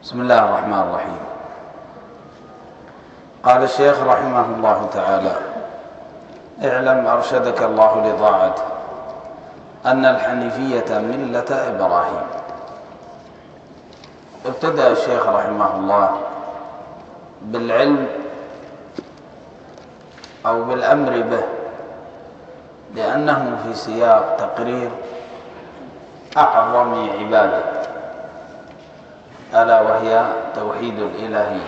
بسم الله الرحمن الرحيم. قال الشيخ رحمه الله تعالى: اعلم أرشدك الله لطاعته أن الحنيفية ملة إبراهيم. ابتدأ الشيخ رحمه الله بالعلم أو بالأمر به، لأنه في سياق تقرير أعظم عبادة ألا وهي توحيد الإلهية.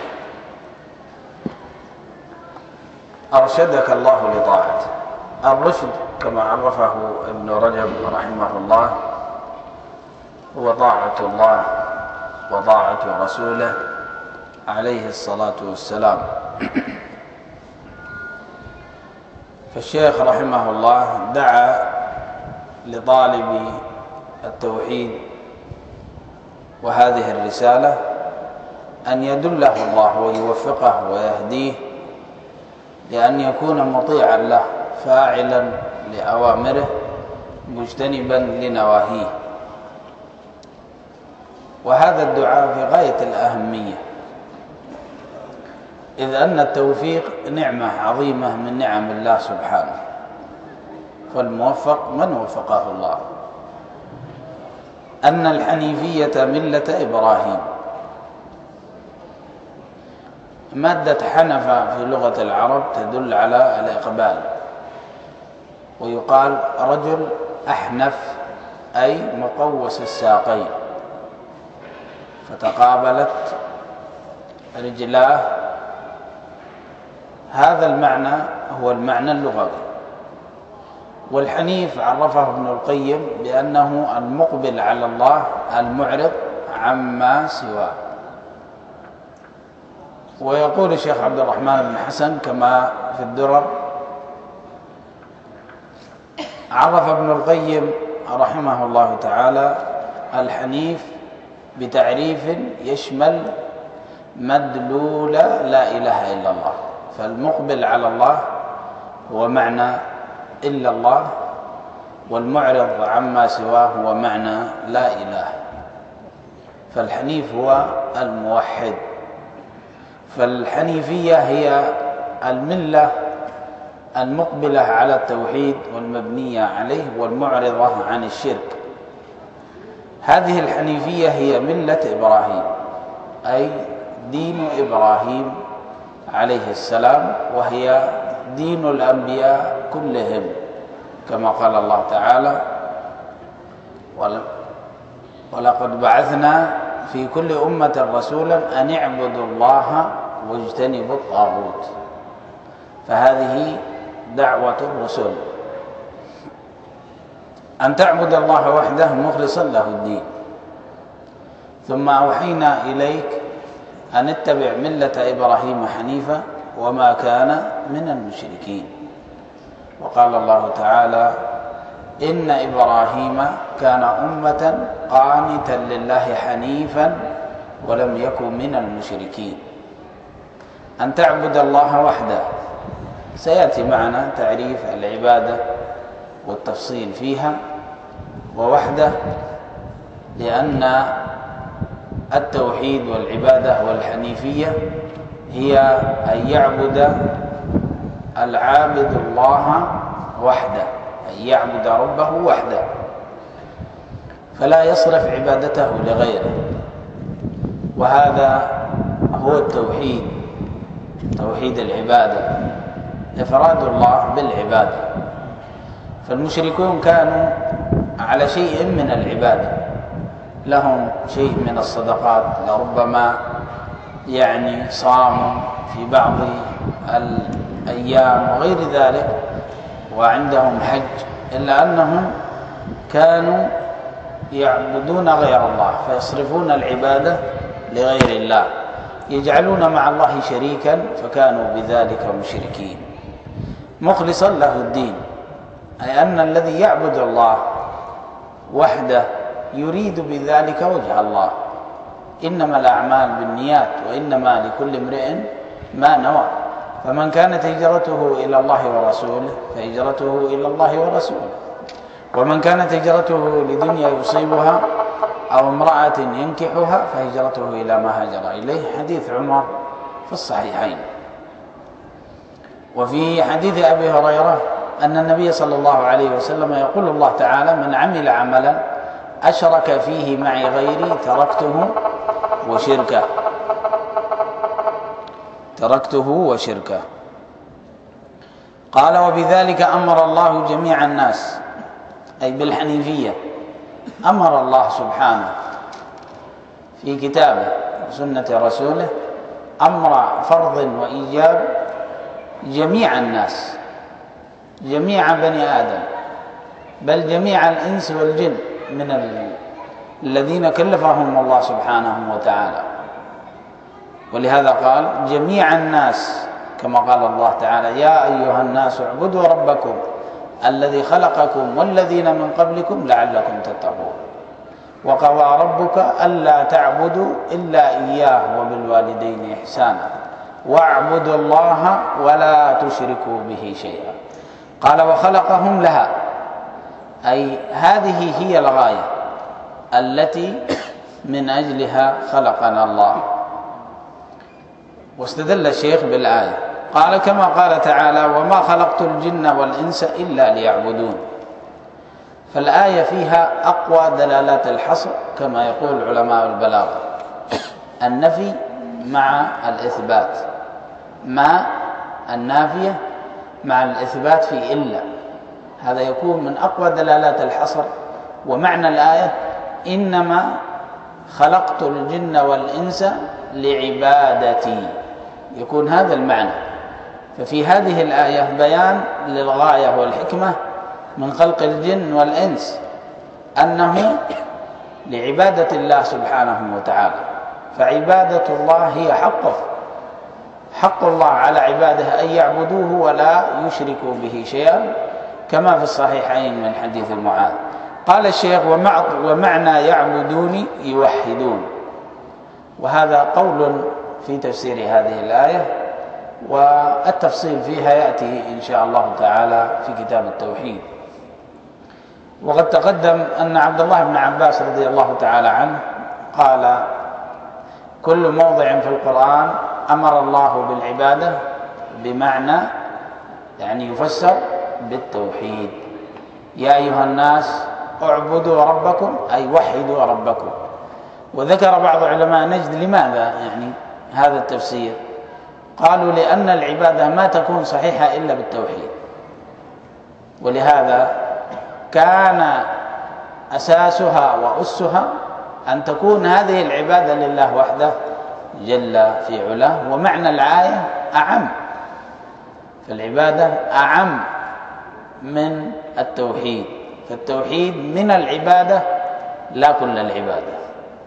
أرشدك الله لطاعته. الرشد كما عرفه ابن رجب رحمه الله هو طاعة الله وطاعة رسوله عليه الصلاة والسلام. فالشيخ رحمه الله دعا لطالب التوحيد وهذه الرسالة أن يدله الله ويوفقه ويهديه لأن يكون مطيعا له فاعلا لأوامره مجتنبا لنواهيه. وهذا الدعاء في غاية الأهمية، إذ أن التوفيق نعمة عظيمة من نعم الله سبحانه، فالموفق من وفقه الله. أن الحنيفية ملة إبراهيم. مادة حنف في لغة العرب تدل على الإقبال، ويقال رجل أحنف أي مقوس الساقين، فتقابلت رجلاه. هذا المعنى هو المعنى اللغوي. والحنيف عرفه ابن القيم بأنه المقبل على الله المعرض عما سواه. ويقول الشيخ عبد الرحمن بن حسن كما في الدرر: عرف ابن القيم رحمه الله تعالى الحنيف بتعريف يشمل مدلول لا إله إلا الله. فالمقبل على الله هو معنى إلا الله، والمعرض عما سواه هو معنى لا إله. فالحنيف هو الموحد. فالحنيفية هي الملة المقبلة على التوحيد والمبنية عليه والمعرضة عن الشرك. هذه الحنيفية هي ملة إبراهيم، أي دين إبراهيم عليه السلام، وهي دين الأنبياء كلهم، كما قال الله تعالى: ولقد بعثنا في كل أمة رسولا أن اعبدوا الله واجتنبوا الطاغوت. فهذه دعوة الرسل، أن تعبد الله وحده مخلصا له الدين. ثم أوحينا إليك أن اتبع ملة إبراهيم حنيفا وما كان من المشركين. وقال الله تعالى: إن إبراهيم كان أمة قانتا لله حنيفا ولم يكن من المشركين. أن تعبد الله وحده. سيأتي معنا تعريف العبادة والتفصيل فيها. ووحده لأن التوحيد والعبادة والحنيفية هي أن يعبد العابد الله وحده، أن يعبد ربه وحده، فلا يصرف عبادته لغيره. وهذا هو التوحيد، توحيد العبادة، إفراد الله بالعبادة. فالمشركون كانوا على شيء من العبادة، لهم شيء من الصدقات، لربما صاموا في بعض الأيام وغير ذلك، وعندهم حج، إلا أنهم كانوا يعبدون غير الله، فيصرفون العبادة لغير الله، يجعلون مع الله شريكا، فكانوا بذلك مشركين. مخلصا له الدين، أي أن الذي يعبد الله وحده يريد بذلك وجه الله. إنما الأعمال بالنيات وإنما لكل امرئ ما نوى. فمن كانت هجرته إلى الله ورسوله فهجرته إلى الله ورسوله، ومن كانت هجرته لدنيا يصيبها أو امرأة ينكحها فهجرته إلى ما هاجر إليه، حديث عمر في الصحيحين. وفي حديث أبي هريرة أن النبي صلى الله عليه وسلم يقول الله تعالى: من عمل عملا أشرك فيه معي غيري تركته وشركه. قال: وبذلك أمر الله جميع الناس، أي بالحنيفية. أمر الله سبحانه في كتابه وسنة رسوله أمر فرض وإيجاب جميع الناس، جميع بني آدم، بل جميع الإنس والجن من الذين كلفهم الله سبحانه وتعالى. ولهذا قال: جميع الناس، كما قال الله تعالى: يا أيها الناس اعبدوا ربكم الذي خلقكم والذين من قبلكم لعلكم تتقون. وقضى ربك ألا تعبدوا إلا إياه وبالوالدين إحسانا واعبدوا الله ولا تشركوا به شيئا. قال: وخلقهم لها، أي هذه هي الغاية التي من أجلها خلقنا الله. واستدل الشيخ بالآية، قال: كما قال تعالى: وما خلقت الجن والإنس إلا ليعبدون. فالآية فيها أقوى دلالات الحصر، كما يقول علماء البلاغة: النفي مع الإثبات، ما النافية مع الإثبات في إلا، هذا يكون من أقوى دلالات الحصر. ومعنى الآية: إنما خلقت الجن والإنس لعبادتي، يكون هذا المعنى. ففي هذه الآية بيان للغاية والحكمة من خلق الجن والإنس، أنه لعبادة الله سبحانه وتعالى. فعبادة الله هي حق الله على عباده أن يعبدوه ولا يشركوا به شيئا، كما في الصحيحين من حديث معاذ. قال الشيخ: ومعنى يعبدون يوحدون. وهذا قول في تفسير هذه الآية، والتفصيل فيها يأتي إن شاء الله تعالى في كتاب التوحيد. وقد تقدم أن عبد الله بن عباس رضي الله تعالى عنه قال: كل موضع في القرآن أمر الله بالعبادة بمعنى، يعني يفسر بالتوحيد. يا أيها الناس اعبدوا ربكم، أي وحدوا ربكم. وذكر بعض علماء نجد لماذا يعني هذا التفسير؟ قالوا: لأن العبادة ما تكون صحيحة إلا بالتوحيد، ولهذا كان أساسها وأسها أن تكون هذه العبادة لله وحده جل في علاه. ومعنى الآية أعم، فالعبادة أعم من التوحيد، فالتوحيد من العبادة لا كل العبادة،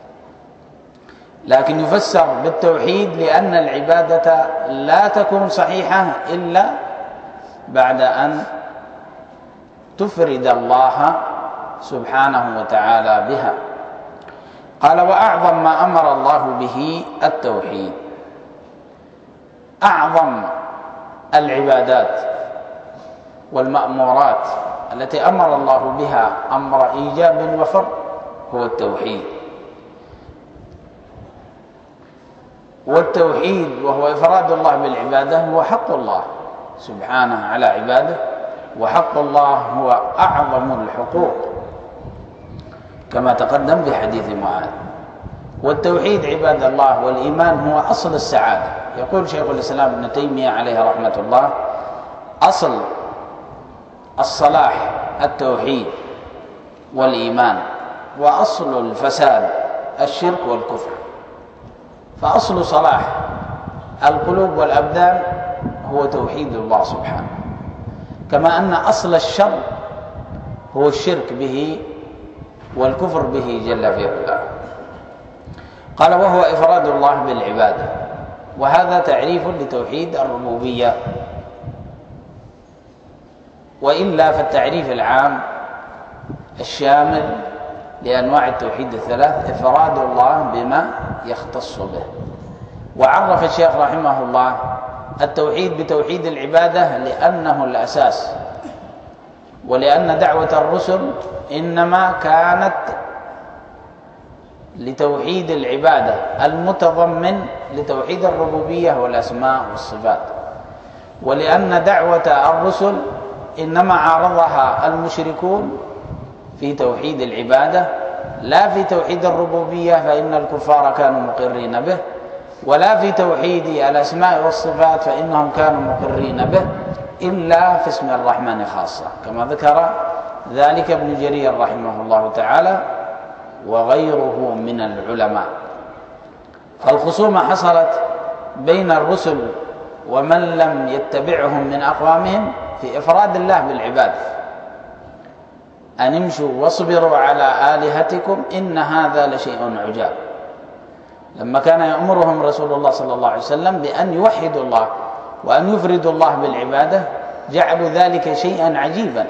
لكن يفسر بالتوحيد لأن العبادة لا تكون صحيحة إلا بعد أن تفرد الله سبحانه وتعالى بها. قال: وأعظم ما أمر الله به التوحيد. أعظم العبادات والمأمورات التي أمر الله بها أمر إيجاب وفر هو التوحيد. والتوحيد وهو إفراد الله بالعبادة هو حق الله سبحانه على عباده، وحق الله هو أعظم الحقوق كما تقدم في حديث معاذ. والتوحيد عباد الله والإيمان هو أصل السعادة. يقول شيخ الإسلام ابن تيمية عليه رحمة الله: أصل الصلاح التوحيد والإيمان، وأصل الفساد الشرك والكفر. فأصل صلاح القلوب والأبدان هو توحيد الله سبحانه، كما أن أصل الشر هو الشرك به والكفر به جل في علاه. قال: وهو إفراد الله بالعبادة. وهذا تعريف لتوحيد الربوبية. وإلا فالتعريف العام الشامل لأنواع التوحيد الثلاث إفراد الله بما يختص به. وعرف الشيخ رحمه الله التوحيد بتوحيد العبادة لأنه الأساس، ولأن دعوة الرسل إنما كانت لتوحيد العبادة المتضمن لتوحيد الربوبية والأسماء والصفات، ولأن دعوة الرسل إنما عارضها المشركون في توحيد العبادة لا في توحيد الربوبية، فإن الكفار كانوا مقرين به، ولا في توحيد الأسماء والصفات فإنهم كانوا مقرين به، إلا في اسم الرحمن خاصة، كما ذكر ذلك ابن جرير رحمه الله تعالى وغيره من العلماء. فالخصومة حصلت بين الرسل ومن لم يتبعهم من أقوامهم في إفراد الله بالعبادة، أن امشوا واصبروا على آلهتكم إن هذا لشيء عجاب. لما كان يأمرهم رسول الله صلى الله عليه وسلم بأن يوحدوا الله وأن يفردوا الله بالعبادة جعلوا ذلك شيئا عجيبا،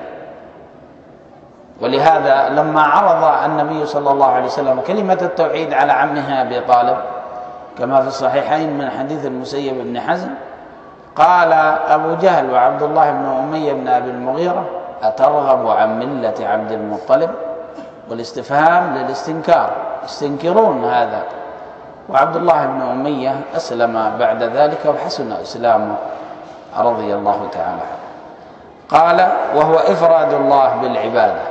ولهذا لما عرض النبي صلى الله عليه وسلم كلمة التوحيد على عمه أبي طالب كما في الصحيحين من حديث المسيب بن حزم، قال أبو جهل وعبد الله بن أمية بن أبي المغيرة: أترغب عن ملة عبد المطلب؟ والاستفهام للاستنكار، يستنكرون هذا. وعبد الله بن أمية أسلم بعد ذلك وحسن إسلامه رضي الله تعالى عنه. قال: وهو إفراد الله بالعبادة،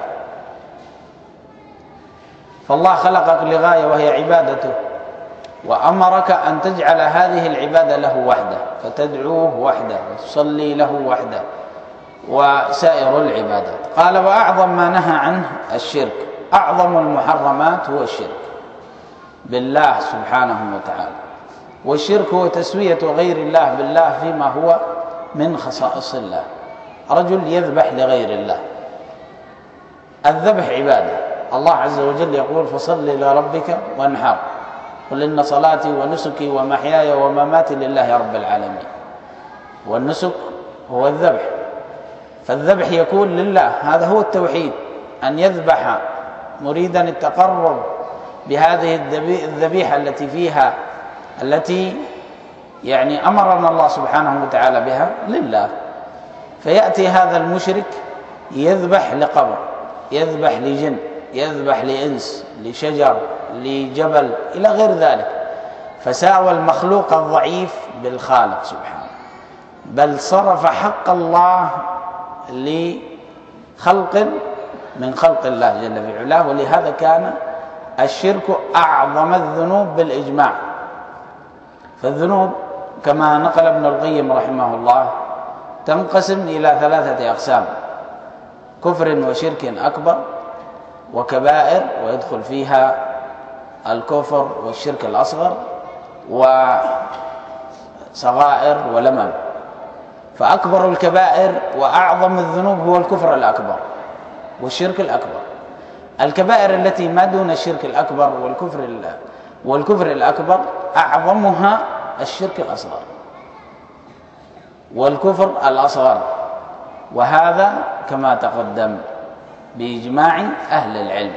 فالله خلقك لغاية وهي عبادته، وأمرك أن تجعل هذه العبادة له وحده، فتدعوه وحده وتصلي له وحده وسائر العبادات. قال: وأعظم ما نهى عنه الشرك، أعظم المحرمات هو الشرك بالله سبحانه وتعالى. والشرك هو تسوية غير الله بالله فيما هو من خصائص الله. رجل يذبح لغير الله، الذبح عبادة، الله عز وجل يقول: فصل لربك وانحر، قل إن صلاتي ونسكي ومحياي ومماتي لله رب العالمين. والنسك هو الذبح، فالذبح يكون لله، هذا هو التوحيد، أن يذبح مريدا التقرب بهذه الذبيحة التي يعني أمرنا الله سبحانه وتعالى بها لله. فيأتي هذا المشرك يذبح لقبر، يذبح لجن، يذبح لإنس، لشجر، لجبل، إلى غير ذلك، فساوى المخلوق الضعيف بالخالق سبحانه، بل صرف حق الله لخلق من خلق الله جل في علاه. ولهذا كان الشرك أعظم الذنوب بالإجماع. فالذنوب كما نقل ابن القيم رحمه الله تنقسم إلى 3 أقسام: كفر وشرك أكبر، وكبائر ويدخل فيها الكفر والشرك الأصغر، وصغائر ولمم. فأكبر الكبائر وأعظم الذنوب هو الكفر الأكبر والشرك الأكبر. الكبائر التي ما دون الشرك الأكبر والكفر الأكبر أعظمها الشرك الأصغر والكفر الأصغر، وهذا كما تقدم بإجماع أهل العلم،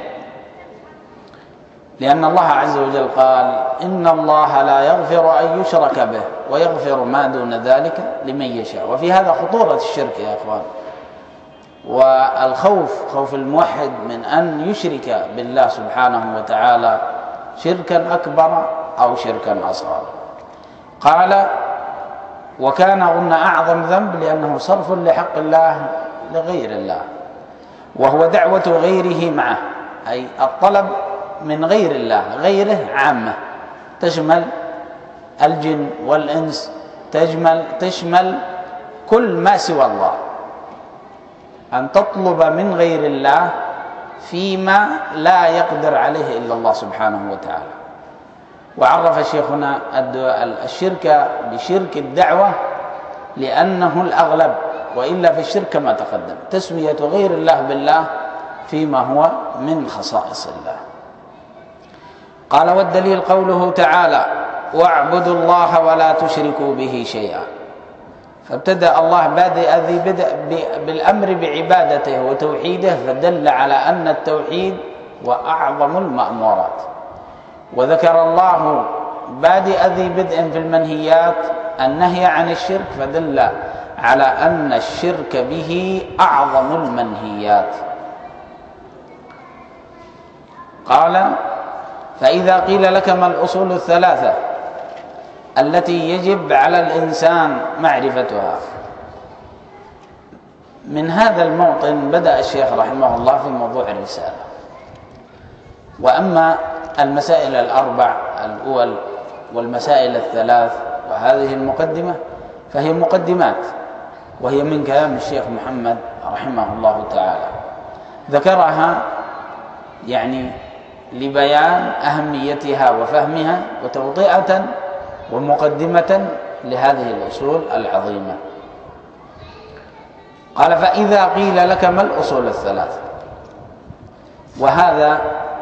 لأن الله عز وجل قال: إن الله لا يغفر أن يشرك به ويغفر ما دون ذلك لمن يشاء. وفي هذا خطورة الشرك يا أخوان، والخوف، خوف الموحد من أن يشرك بالله سبحانه وتعالى شركا أكبر أو شركا أصغر. قال: وكان قلنا أعظم ذنب لأنه صرف لحق الله لغير الله، وهو دعوة غيره معه، أي الطلب من غير الله، غيره عامة تشمل الجن والإنس، تشمل كل ما سوى الله، أن تطلب من غير الله فيما لا يقدر عليه إلا الله سبحانه وتعالى. وعرف شيخنا الشرك بشرك الدعوة لأنه الأغلب، وإلا في الشرك كما تقدم تسوية غير الله بالله فيما هو من خصائص الله. قال: والدليل قوله تعالى: واعبدوا الله ولا تشركوا به شيئا. فابتدأ الله بدء بالأمر بعبادته وتوحيده، فدل على أن التوحيد وأعظم المأمورات. وذكر الله بادئ ذي بدء في المنهيات النهي عن الشرك، فدل على أن الشرك به أعظم المنهيات. قال: فإذا قيل لك ما الأصول الثلاثة التي يجب على الإنسان معرفتها، من هذا الموطن بدأ الشيخ رحمه الله في موضوع الرسالة. وأما المسائل الأربع الأول والمسائل الثلاث وهذه المقدمة فهي مقدمات، وهي من كلام الشيخ محمد رحمه الله تعالى، ذكرها يعني لبيان أهميتها وفهمها وتوطئة ومقدمة لهذه الأصول العظيمة. قال: فإذا قيل لك ما الأصول الثلاث، وهذا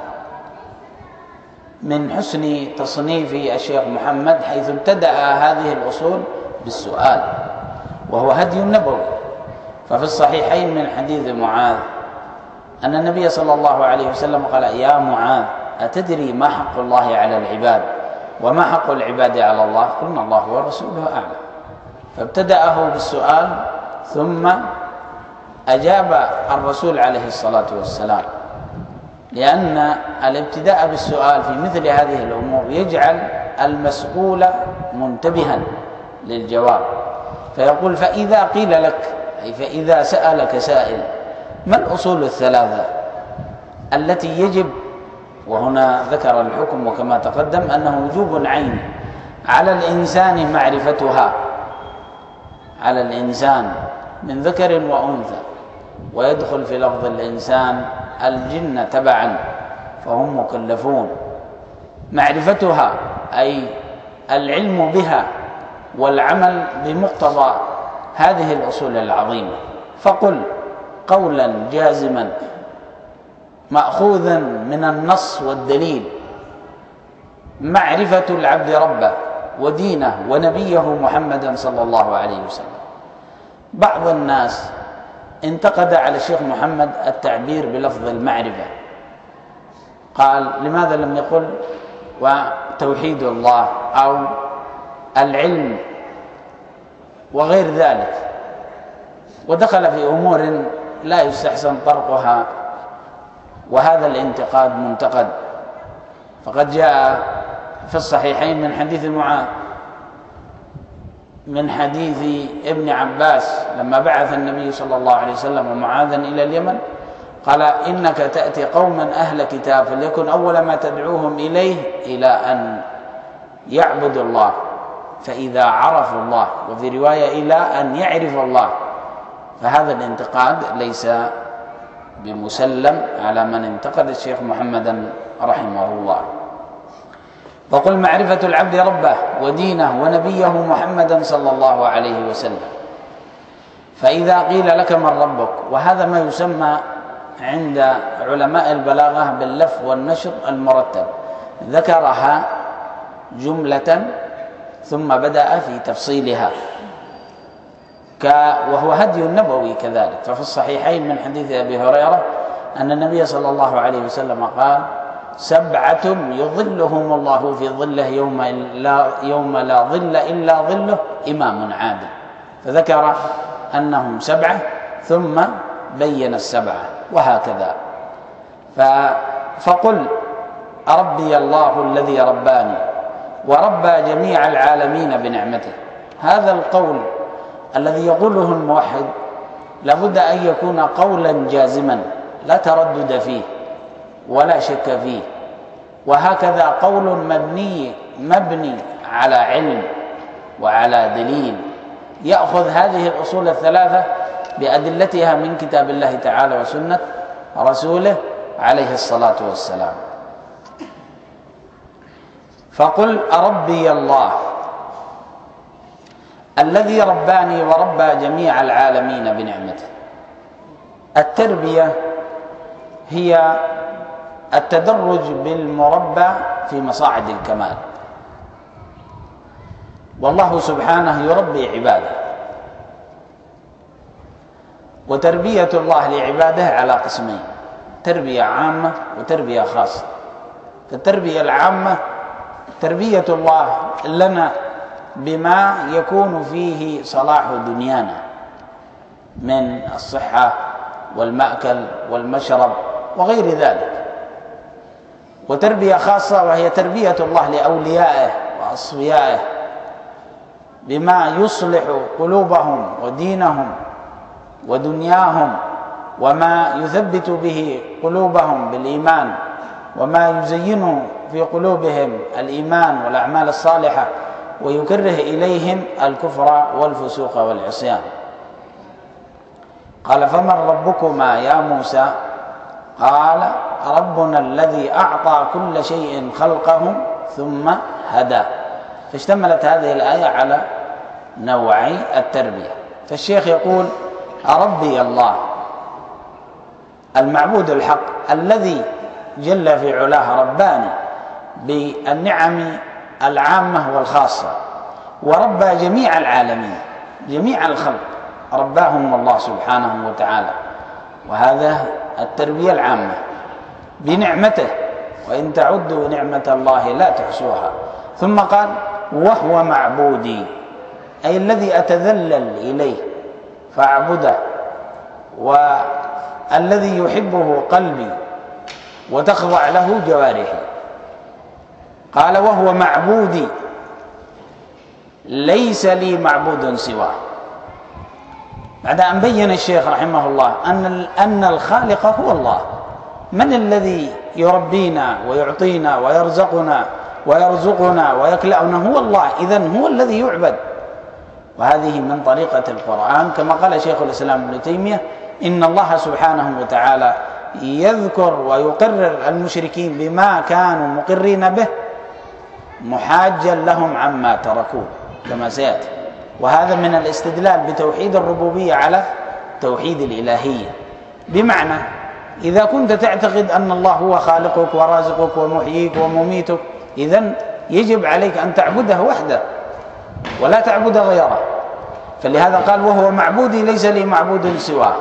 من حسن تصنيف الشيخ محمد حيث ابتدأ هذه الأصول بالسؤال، وهو هدي النبوي. ففي الصحيحين من حديث معاذ أن النبي صلى الله عليه وسلم قال: يا معاذ أتدري ما حق الله على العباد وما حق العباد على الله؟ قلنا: الله ورسوله أعلم. فابتدأه بالسؤال ثم أجاب الرسول عليه الصلاة والسلام، لأن الابتداء بالسؤال في مثل هذه الأمور يجعل المسؤول منتبها للجواب، فيقول: فإذا قيل لك، أي فإذا سألك سائل، ما الأصول الثلاثة التي يجب، وهنا ذكر الحكم وكما تقدم أنه وجوب عيني على الإنسان معرفتها، على الإنسان من ذكر وأنثى، ويدخل في لفظ الإنسان الجن تبعا فهم مكلفون، معرفتها أي العلم بها والعمل بمقتضى هذه الأصول العظيمة. فقل قولا جازما مأخوذا من النص والدليل: معرفة العبد ربه ودينه ونبيه محمدا صلى الله عليه وسلم. بعض الناس انتقد على الشيخ محمد التعبير بلفظ المعرفة، قال: لماذا لم يقل وتوحيد الله أو العلم وغير ذلك؟ ودخل في أمور لا يستحسن طرقها، وهذا الانتقاد منتقد. فقد جاء في الصحيحين من حديث معاذ، من حديث ابن عباس لما بعث النبي صلى الله عليه وسلم معاذا إلى اليمن قال: إنك تأتي قوما أهل كتاب فليكن أول ما تدعوهم إليه إلى أن يعبدوا الله، فإذا عرفوا الله، وفي رواية إلى أن يعرفوا الله. فهذا الانتقاد ليس بمسلم على من انتقد الشيخ محمدا رحمه الله. وقل معرفة العبد ربه ودينه ونبيه محمدا صلى الله عليه وسلم. فإذا قيل لك من ربك، وهذا ما يسمى عند علماء البلاغة باللف والنشر المرتب، ذكرها جملة ثم بدأ في تفصيلها، وهو هدي النبوي كذلك. ففي الصحيحين من حديث أبي هريرة أن النبي صلى الله عليه وسلم قال: 7 يظلهم الله في ظله يوم لا ظل إلا ظله، إمام عادل. فذكر أنهم 7 ثم بين 7، وهكذا. فقل: ربي الله الذي رباني وربى جميع العالمين بنعمته. هذا القول الذي يقوله الموحد لابد أن يكون قولا جازما لا تردد فيه ولا شك فيه، وهكذا قول مبني على علم وعلى دليل، يأخذ هذه الأصول الثلاثة بأدلتها من كتاب الله تعالى وسنة رسوله عليه الصلاة والسلام. فقل: ربي الله الذي رباني وربى جميع العالمين بنعمته. التربية هي التدرج بالمربى في مصاعد الكمال، والله سبحانه يربي عباده. وتربية الله لعباده على قسمين: تربية عامة وتربية خاصة. فالتربية العامة تربية الله لنا بما يكون فيه صلاح دنيانا من الصحة والمأكل والمشرب وغير ذلك. وتربية خاصة وهي تربية الله لأوليائه وأصفيائه بما يصلح قلوبهم ودينهم ودنياهم، وما يثبت به قلوبهم بالإيمان، وما يزين في قلوبهم الإيمان والأعمال الصالحة، ويكره إليهم الكفر والفسوق والعصيان. قال: فمن ربكما يا موسى؟ قال: ربنا الذي أعطى كل شيء خلقه ثم هدى. فاشتملت هذه الآية على نوعي التربية. فالشيخ يقول: ربي الله المعبود الحق الذي جل في علاه رباني بالنعم العامة والخاصة، وربى جميع العالمين، جميع الخلق رباهم الله سبحانه وتعالى، وهذا التربية العامة بنعمته، وإن تعدوا نعمة الله لا تحصوها. ثم قال: وهو معبودي، أي الذي أتذلل إليه فأعبده، والذي يحبه قلبي وتخضع له جوارحي. قال: وهو معبودي ليس لي معبود سواه. بعد أن بين الشيخ رحمه الله أن الخالق هو الله، من الذي يربينا ويعطينا ويرزقنا ويكلأنا؟ هو الله، إذن هو الذي يعبد. وهذه من طريقة القرآن، كما قال شيخ الإسلام ابن تيمية: إن الله سبحانه وتعالى يذكر ويقرر المشركين بما كانوا مقرين به محاجا لهم عما تركوه، كما سيأتي. وهذا من الاستدلال بتوحيد الربوبية على توحيد الإلهية، بمعنى إذا كنت تعتقد أن الله هو خالقك ورازقك ومحييك ومميتك، إذن يجب عليك أن تعبده وحده ولا تعبد غيره. فلهذا قال: وهو معبودي ليس لي معبود سواه.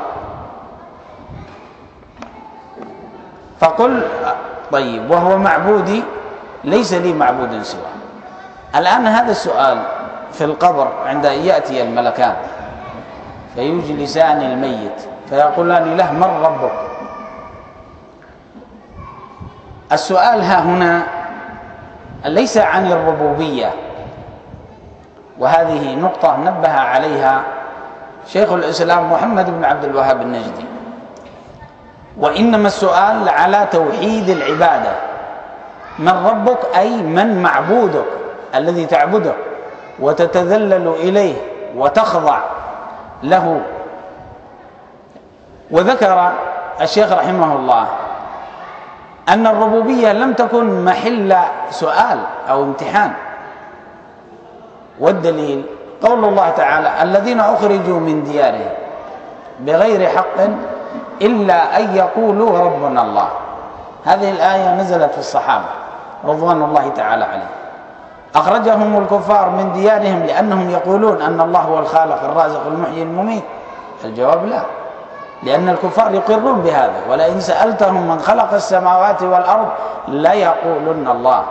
فقل: طيب، وهو معبودي ليس لي معبود سواه. الآن هذا السؤال في القبر عند أن يأتي الملكان فيجلسان الميت فيقولان له: من ربك؟ السؤال ها هنا ليس عن الربوبية، وهذه نقطة نبه عليها شيخ الإسلام محمد بن عبد الوهاب النجدي، وإنما السؤال على توحيد العبادة. من ربك أي من معبودك الذي تعبده وتتذلل إليه وتخضع له. وذكر الشيخ رحمه الله أن الربوبية لم تكن محل سؤال أو امتحان، والدليل قول الله تعالى: الذين أخرجوا من ديارهم بغير حق إلا أن يقولوا ربنا الله. هذه الآية نزلت في الصحابة رضوان الله تعالى عليهم. أخرجهم الكفار من ديارهم لأنهم يقولون أن الله هو الخالق الرازق المحيي المميت؟ الجواب لا، لأن الكفار يقرون بهذا، ولئن سألتهم من خلق السماوات والأرض ليقولن الله.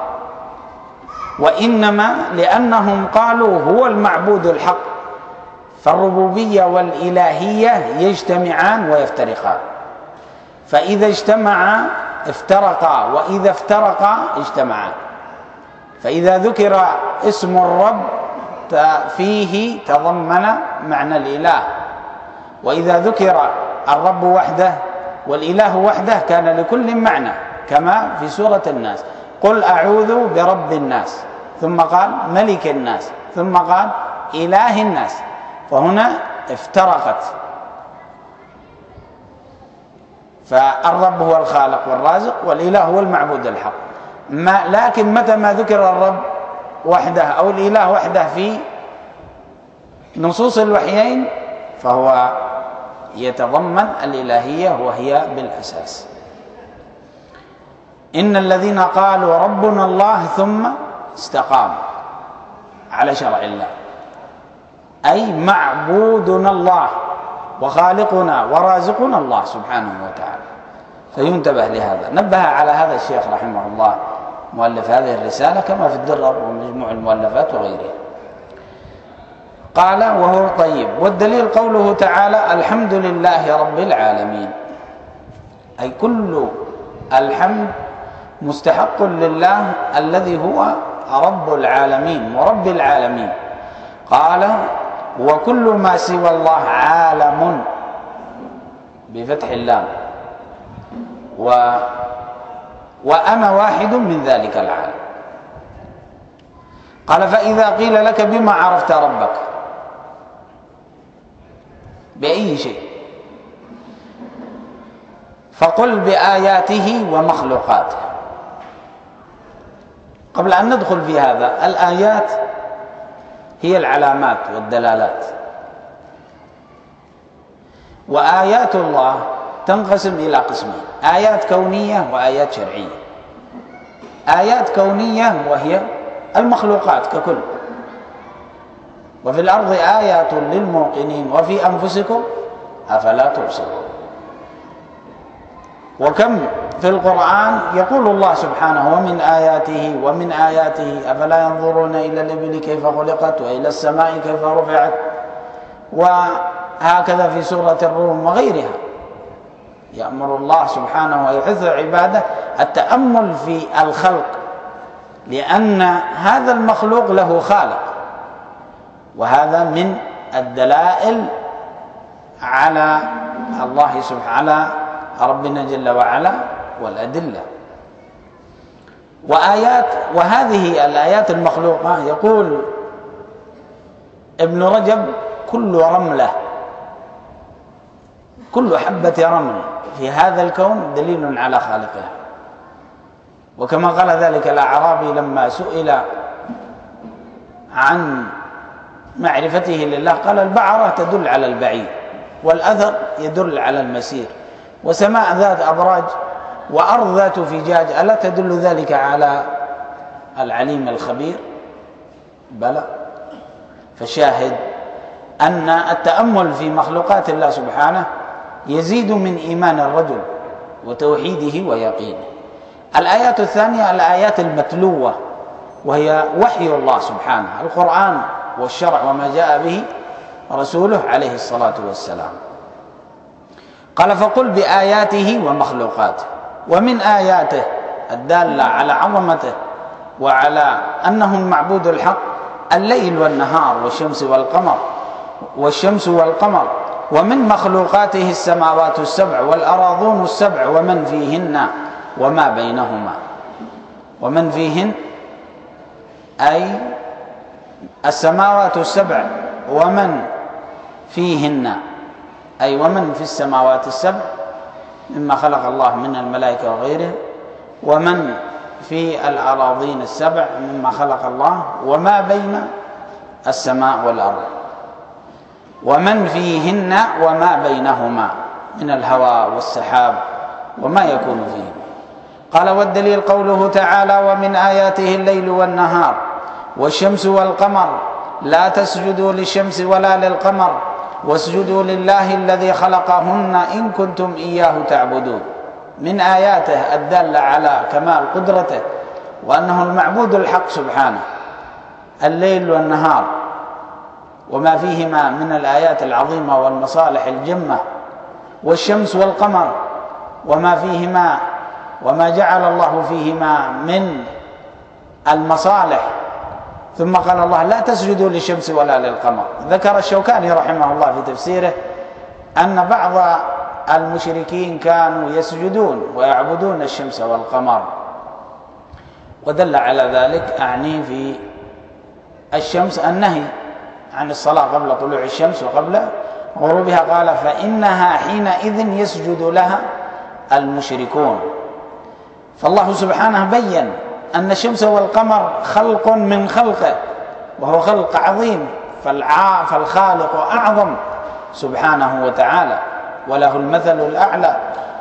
وإنما لأنهم قالوا هو المعبود الحق، فالربوبية والإلهية يجتمعان ويفترقان، فإذا اجتمعا افترقا، وإذا افترقا اجتمعا. فإذا ذكر اسم الرب فيه تضمن معنى الإله، وإذا ذكر الرب وحده والإله وحده كان لكل معنى، كما في سورة الناس: قل أعوذ برب الناس، ثم قال ملك الناس، ثم قال إله الناس. فهنا افترقت، فالرب هو الخالق والرازق، والإله هو المعبود الحق. لكن متى ما ذكر الرب وحده أو الإله وحده في نصوص الوحيين فهو يتضمن الإلهية، وهي بالأساس. إن الذين قالوا ربنا الله ثم استقاموا على شرع الله، أي معبودنا الله وخالقنا ورازقنا الله سبحانه وتعالى. فينتبه لهذا. نبه على هذا الشيخ رحمه الله مؤلف هذه الرسالة، كما في الدرر ومجموع المؤلفات وغيرها. قال: وهو طيب. والدليل قوله تعالى: الحمد لله رب العالمين، أي كل الحمد مستحق لله الذي هو رب العالمين ورب العالمين. قال وكل ما سوى الله عالم بفتح اللام، وأنا واحد من ذلك العالم. قال فإذا قيل لك بما عرفت ربك، بأي شيء؟ فقل بآياته ومخلوقاته. قبل أن ندخل في هذا، الآيات هي العلامات والدلالات، وآيات الله تنقسم إلى قسمين: آيات كونية وآيات شرعية. آيات كونية وهي المخلوقات ككل، وفي الأرض آيات للموقنين وفي أنفسكم أفلا تبصرون. وكم في القرآن يقول الله سبحانه ومن آياته أفلا ينظرون إلى الإبل كيف خلقت وإلى السماء كيف رفعت، وهكذا في سورة الروم وغيرها. يأمر الله سبحانه ويحث عباده التأمل في الخلق، لأن هذا المخلوق له خالق، وهذا من الدلائل على الله سبحانه، على ربنا جل وعلا، والأدلة. وهذه الآيات المخلوقة يقول ابن رجب كل رملة، كل حبة رمل في هذا الكون دليل على خالقها. وكما قال ذلك الأعرابي لما سئل عن معرفته لله قال البعرة تدل على البعير، والأثر يدل على المسير، وسماء ذات أبراج وأرض ذات فجاج ألا تدل ذلك على العليم الخبير؟ بلى. فشاهد أن التأمل في مخلوقات الله سبحانه يزيد من إيمان الرجل وتوحيده ويقينه. الآيات الثانية الآيات المتلوة، وهي وحي الله سبحانه، القرآن والشرع وما جاء به رسوله عليه الصلاة والسلام. قال فقل بآياته ومخلوقاته. ومن آياته الدالة على عظمته وعلى أنه المعبود الحق الليل والنهار والشمس والقمر. ومن مخلوقاته السماوات السبع والأراضون السبع ومن فيهن وما بينهما. ومن فيهن أي السماوات السبع، ومن فيهن أي ومن في السماوات السبع مما خلق الله من الملائكة وغيره، ومن في الأراضين السبع مما خلق الله، وما بين السماء والأرض، ومن فيهن وما بينهما من الهواء والسحاب وما يكون فيه. قال والدليل قوله تعالى ومن آياته الليل والنهار والشمس والقمر لا تسجدوا للشمس ولا للقمر واسجدوا لله الذي خلقهن إن كنتم إياه تعبدون. من آياته الدالة على كمال قدرته وأنه المعبود الحق سبحانه، الليل والنهار وما فيهما من الآيات العظيمة والمصالح الجمة، والشمس والقمر وما فيهما وما جعل الله فيهما من المصالح. ثم قال الله لا تسجدوا للشمس ولا للقمر. ذكر الشوكاني رحمه الله في تفسيره أن بعض المشركين كانوا يسجدون ويعبدون الشمس والقمر، ودل على ذلك أعني في الشمس النهي عن الصلاة قبل طلوع الشمس وقبل غروبها. قال فإنها حينئذ يسجد لها المشركون. فالله سبحانه بين أن الشمس والقمر خلق من خلقه، وهو خلق عظيم، فالخالق أعظم سبحانه وتعالى وله المثل الأعلى.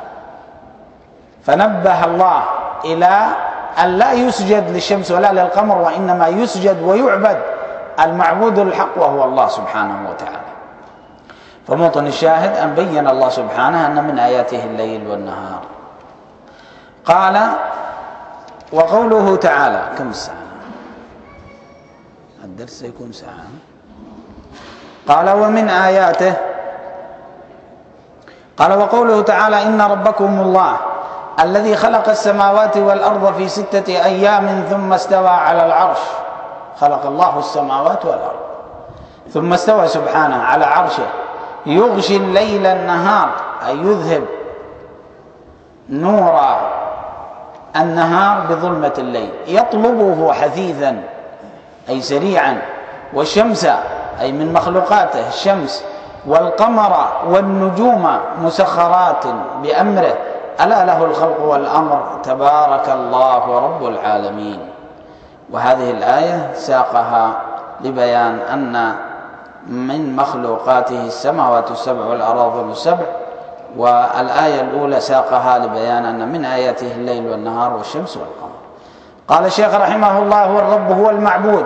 فنبه الله إلى أن لا يسجد للشمس ولا للقمر، وإنما يسجد ويعبد المعبود الحق وهو الله سبحانه وتعالى. فموطن الشاهد أن بين الله سبحانه أن من آياته الليل والنهار. قال وقوله تعالى كم الساعة؟ الدرس سيكون ساعة. قال ومن آياته، قال وقوله تعالى إن ربكم الله الذي خلق السماوات والأرض في 6 أيام ثم استوى على العرش. خلق الله السماوات والأرض ثم استوى سبحانه على عرشه، يغشي الليل النهار، أي يذهب نور النهار بظلمة الليل، يطلبه حثيثا أي سريعا، والشمس أي من مخلوقاته الشمس، والقمر والنجوم مسخرات بأمره، ألا له الخلق والأمر، تبارك الله رب العالمين. وهذه الآية ساقها لبيان أن من مخلوقاته السماوات السبع والأراضين السبع، والآية الأولى ساقها لبيان أن من آياته الليل والنهار والشمس والقمر. قال الشيخ رحمه الله: والرب هو المعبود.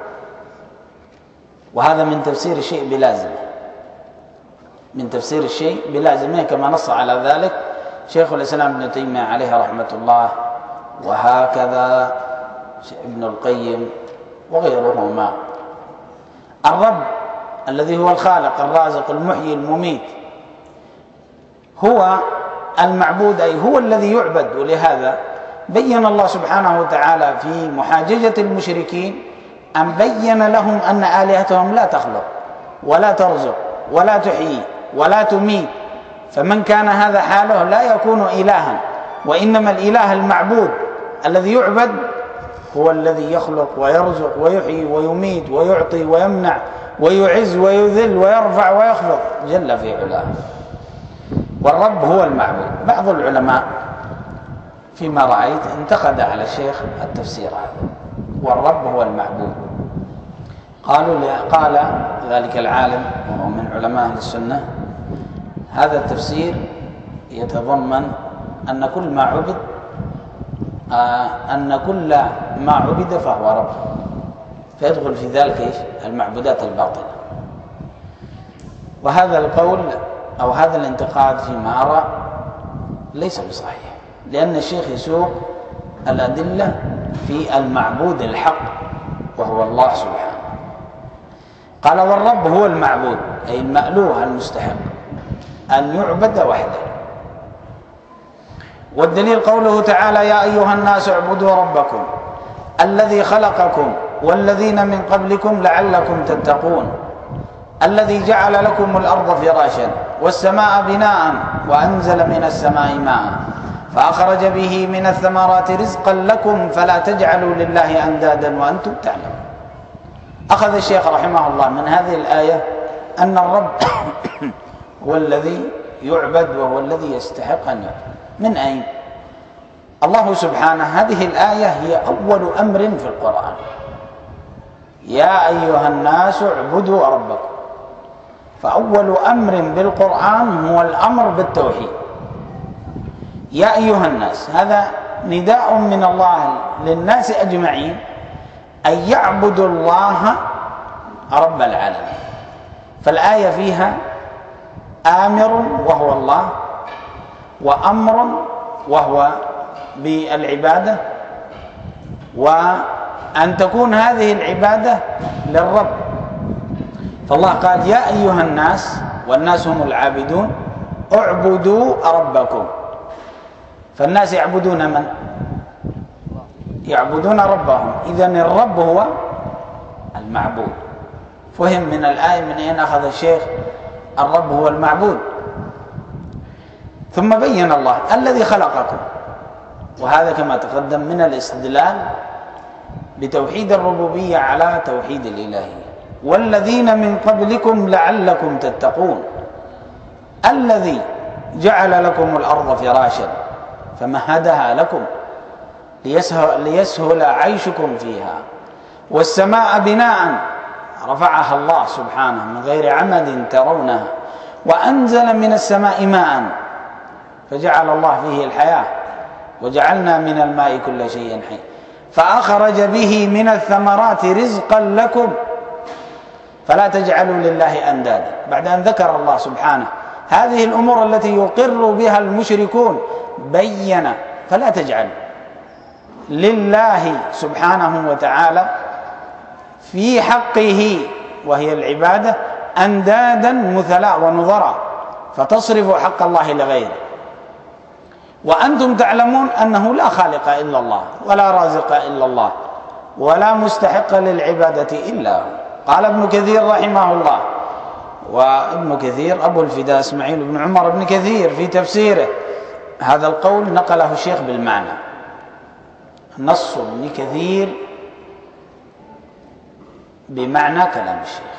وهذا من تفسير الشيء بلازمه، من تفسير الشيء بلازمه، كما نص على ذلك شيخ الإسلام ابن تيمية عليه رحمة الله، وهكذا ابن القيم وغيرهما. الرب الذي هو الخالق الرازق المحيي المميت هو المعبود، أي هو الذي يعبد. ولهذا بين الله سبحانه وتعالى في محاججة المشركين أن بين لهم أن آلهتهم لا تخلق ولا ترزق ولا تحيي ولا تميت، فمن كان هذا حاله لا يكون إلها، وإنما الإله المعبود الذي يعبد هو الذي يخلق ويرزق ويحيي ويميت ويعطي ويمنع ويعز ويذل ويرفع ويخفض جل في علاه. والرب هو المعبود. بعض العلماء فيما رأيت انتقد على الشيخ التفسير هذا، والرب هو المعبود. قال ذلك العالم وهو من علماء أهل السنة: هذا التفسير يتضمن أن كل ما عبد فهو رب، فيدخل في ذلك إيش؟ المعبودات الباطلة. وهذا القول أو هذا الانتقاد فيما أرى ليس بصحيح، لأن الشيخ يسوق الأدلة في المعبود الحق وهو الله سبحانه. قال: والرب هو المعبود، أي المألوه المستحق أن يعبد وحده. والدليل قوله تعالى: يا أيها الناس اعبدوا ربكم الذي خلقكم والذين من قبلكم لعلكم تتقون، الذي جعل لكم الأرض فراشا والسماء بناء وأنزل من السماء ماء فأخرج به من الثمرات رزقا لكم فلا تجعلوا لله أندادا وأنتم تعلمون. أخذ الشيخ رحمه الله من هذه الآية أن الرب هو الذي يعبد وهو الذي يستحق أن يعبد. من أين؟ الله سبحانه، هذه الآية هي أول أمر في القرآن: يا أيها الناس اعبدوا ربكم. فأول أمر بالقرآن هو الأمر بالتوحيد. يا أيها الناس، هذا نداء من الله للناس أجمعين أن يعبدوا الله رب العالمين. فالآية فيها آمر وهو الله، وأمر وهو بالعبادة، وأن تكون هذه العبادة للرب. فالله قال: يا أيها الناس، والناس هم العابدون، اعبدوا ربكم. فالناس يعبدون من؟ يعبدون ربهم. إذن الرب هو المعبود. فهم من الآية من أين أخذ الشيخ الرب هو المعبود. ثم بين الله الذي خلقكم، وهذا كما تقدم من الاستدلال بتوحيد الربوبية على توحيد الإلهية. والذين من قبلكم لعلكم تتقون، الذي جعل لكم الأرض فراشا فمهدها لكم ليسهل عيشكم فيها، والسماء بناء رفعها الله سبحانه من غير عمد ترونها، وأنزل من السماء ماء فجعل الله فيه الحياة، وجعلنا من الماء كل شيء حي، فأخرج به من الثمرات رزقا لكم فلا تجعلوا لله أندادا. بعد أن ذكر الله سبحانه هذه الأمور التي يقر بها المشركون بين: فلا تجعل لله سبحانه وتعالى في حقه وهي العبادة أندادا مثلا ونظرا، فتصرف حق الله لغيره. وأنتم تعلمون أنه لا خالق إلا الله ولا رازق إلا الله ولا مستحق للعبادة إلا هو. قال ابن كثير رحمه الله، وابن كثير أبو الفداء إسماعيل بن عمر بن كثير في تفسيره هذا القول نقله الشيخ بالمعنى، نص ابن كثير بمعنى كلام الشيخ.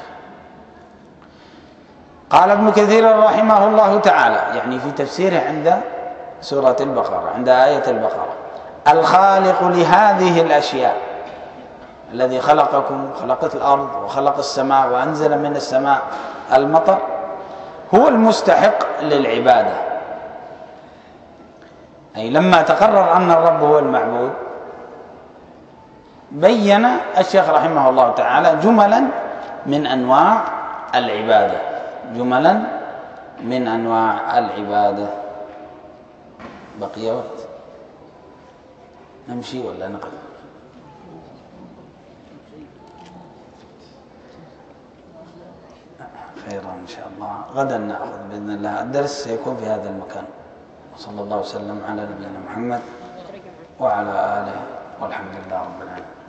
قال ابن كثير رحمه الله تعالى، يعني في تفسيره عند سورة البقرة، عند آية البقرة: الخالق لهذه الأشياء الذي خلقكم، خلق الأرض وخلق السماء وأنزل من السماء المطر، هو المستحق للعبادة. أي لما تقرر أن الرب هو المعبود بين الشيخ رحمه الله تعالى جملا من أنواع العبادة، جملا من أنواع العبادة. بقي وقت نمشي ولا نقف؟ خيرا إن شاء الله. غدا نأخذ بإذن الله الدرس، سيكون في هذا المكان. وصلى الله وسلم على نبينا محمد وعلى آله، والحمد لله رب العالمين.